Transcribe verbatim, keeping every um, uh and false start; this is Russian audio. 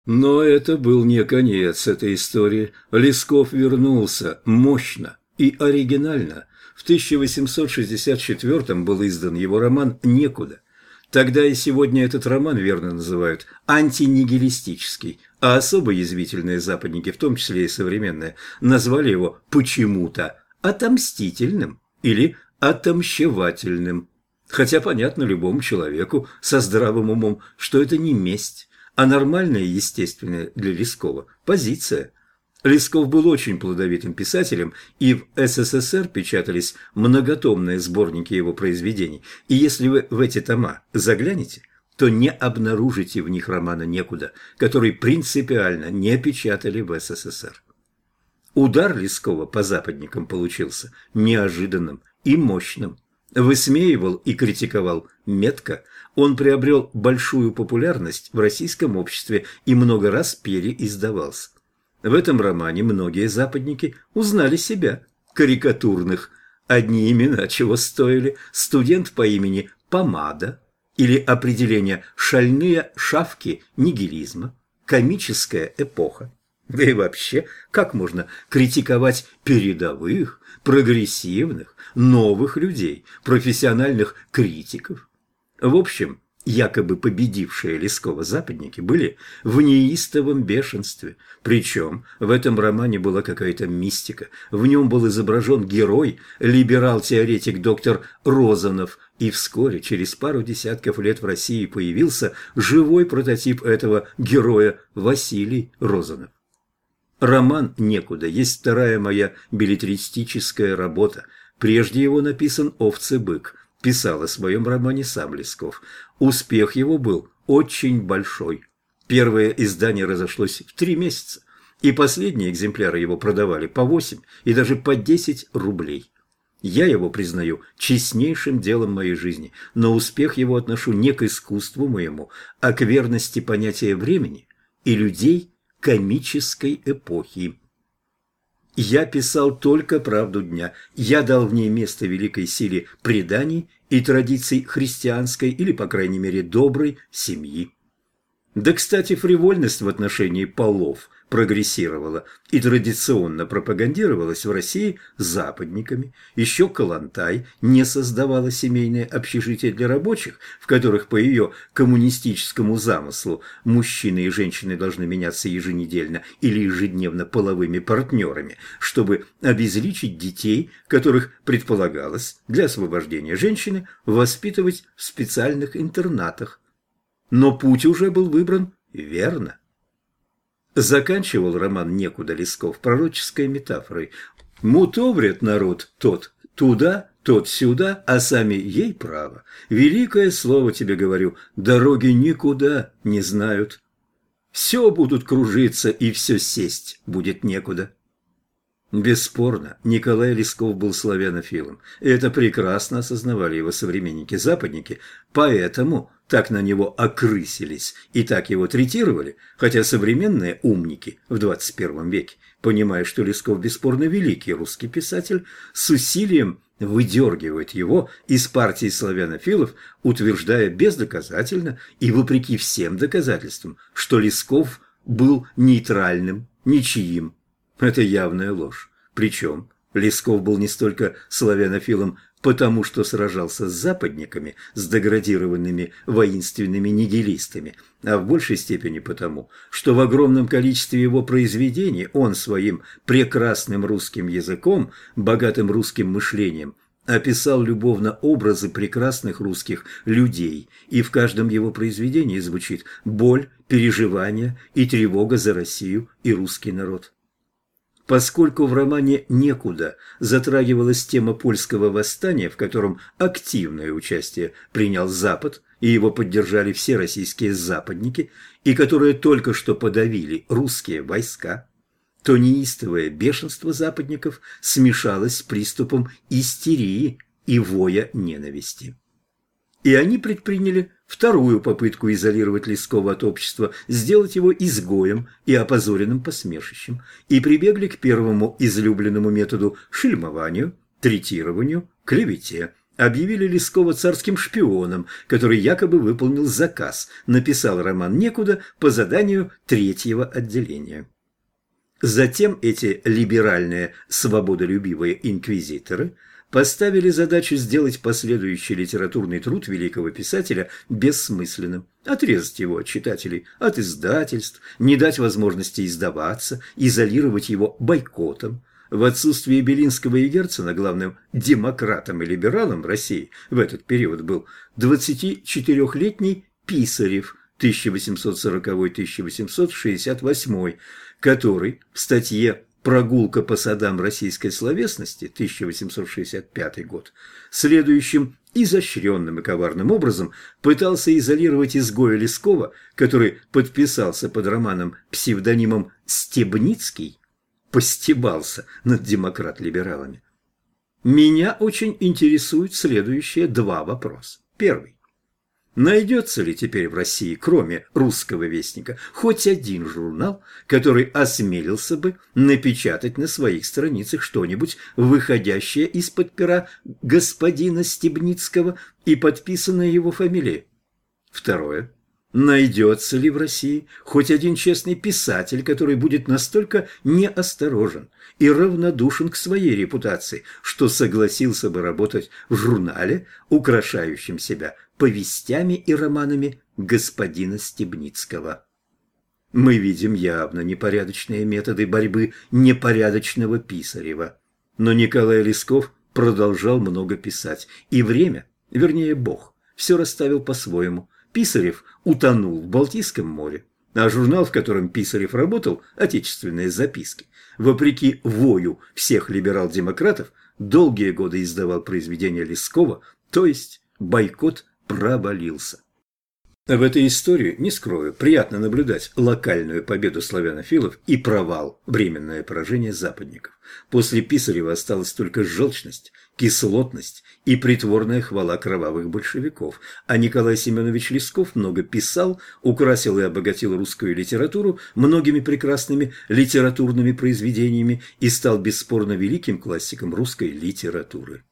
Но это был не конец этой истории. Лесков вернулся мощно и оригинально. В тысяча восемьсот шестьдесят четвёртом был издан его роман «Некуда». Тогда и сегодня этот роман верно называют антинигилистический, а особо язвительные западники, в том числе и современные, назвали его почему-то отомстительным или отомщевательным. Хотя понятно любому человеку со здравым умом, что это не месть, а нормальная и естественная для Лескова позиция. Лесков был очень плодовитым писателем, и в СССР печатались многотомные сборники его произведений, и если вы в эти тома заглянете, то не обнаружите в них романа «Некуда», который принципиально не печатали в СССР. Удар Лескова по западникам получился неожиданным и мощным. Высмеивал и критиковал метко, он приобрел большую популярность в российском обществе и много раз переиздавался. В этом романе многие западники узнали себя, карикатурных. Одни имена чего стоили: студент по имени Помада или определение «шальные шавки нигилизма», комическая эпоха. Да и вообще, как можно критиковать передовых, прогрессивных, новых людей, профессиональных критиков? В общем, якобы победившие Лескова западники были в неистовом бешенстве. Причем в этом романе была какая-то мистика. В нем был изображен герой, либерал-теоретик доктор Розанов, и вскоре, через пару десятков лет, в России появился живой прототип этого героя Василий Розанов. Роман «Некуда» есть вторая моя беллетристическая работа. Прежде его написан «Овцы-бык». Писал о своем романе сам Лесков. Успех его был очень большой. Первое издание разошлось в три месяца, и последние экземпляры его продавали по восемь и даже по десять рублей. Я его признаю честнейшим делом моей жизни, но успех его отношу не к искусству моему, а к верности понятия времени и людей комической эпохи. Я писал только правду дня, я дал в ней место великой силе преданий и традиций христианской или, по крайней мере, доброй семьи. Да, кстати, фривольность в отношении полов прогрессировала и традиционно пропагандировалась в России западниками. Еще Калантай не создавала семейные общежития для рабочих, в которых по ее коммунистическому замыслу мужчины и женщины должны меняться еженедельно или ежедневно половыми партнерами, чтобы обезличить детей, которых предполагалось для освобождения женщины воспитывать в специальных интернатах. Но путь уже был выбран верно. Заканчивал роман «Некуда» Лесков пророческой метафорой. «Мутоврят народ тот туда, тот сюда, а сами ей право. Великое слово тебе говорю, дороги никуда не знают. Все будут кружиться, и все сесть будет некуда». Бесспорно, Николай Лесков был славянофилом, и это прекрасно осознавали его современники-западники, поэтому так на него окрысились и так его третировали, хотя современные умники в двадцать первом веке, понимая, что Лесков бесспорно великий русский писатель, с усилием выдергивают его из партии славянофилов, утверждая бездоказательно и вопреки всем доказательствам, что Лесков был нейтральным, ничьим. Это явная ложь. Причем Лесков был не столько славянофилом, потому что сражался с западниками, с деградированными воинственными нигилистами, а в большей степени потому, что в огромном количестве его произведений он своим прекрасным русским языком, богатым русским мышлением описал любовно образы прекрасных русских людей, и в каждом его произведении звучит боль, переживание и тревога за Россию и русский народ. Поскольку в романе «Некуда» затрагивалась тема польского восстания, в котором активное участие принял Запад, и его поддержали все российские западники, и которые только что подавили русские войска, то неистовое бешенство западников смешалось с приступом истерии и воя ненависти. И они предприняли вторую попытку изолировать Лескова от общества, сделать его изгоем и опозоренным посмешищем, и прибегли к первому излюбленному методу шельмованию, третированию, клевете. объявили Лескова царским шпионом, который якобы выполнил заказ, написал роман «Некуда» по заданию третьего отделения. Затем эти либеральные, свободолюбивые инквизиторы поставили задачу сделать последующий литературный труд великого писателя бессмысленным, отрезать его от читателей, от издательств, не дать возможности издаваться, изолировать его бойкотом. В отсутствие Белинского и Герцена главным демократом и либералом в России в этот период был двадцатичетырёхлетний Писарев тысяча восемьсот сороковой — тысяча восемьсот шестьдесят восьмой, который в статье «Прогулка по садам российской словесности» тысяча восемьсот шестьдесят пятый год следующим изощренным и коварным образом пытался изолировать изгоя Лескова, который подписался под романом псевдонимом Стебницкий, постебался над демократ-либералами. Меня очень интересуют следующие два вопроса. Первый. Найдется ли теперь в России, кроме «Русского вестника», хоть один журнал, который осмелился бы напечатать на своих страницах что-нибудь, выходящее из-под пера господина Стебницкого и подписанное его фамилией? Второе. Найдется ли в России хоть один честный писатель, который будет настолько неосторожен и равнодушен к своей репутации, что согласился бы работать в журнале, украшающем себя повестями и романами господина Стебницкого? Мы видим явно непорядочные методы борьбы непорядочного Писарева. Но Николай Лесков продолжал много писать, и время, вернее Бог, все расставил по-своему. Писарев утонул в Балтийском море, а журнал, в котором Писарев работал, «Отечественные записки», вопреки вою всех либерал-демократов, долгие годы издавал произведения Лескова, то есть бойкот провалился. В этой истории, не скрою, приятно наблюдать локальную победу славянофилов и провал, временное поражение западников. После Писарева осталась только желчность, кислотность и притворная хвала кровавых большевиков, а Николай Семенович Лесков много писал, украсил и обогатил русскую литературу многими прекрасными литературными произведениями и стал бесспорно великим классиком русской литературы.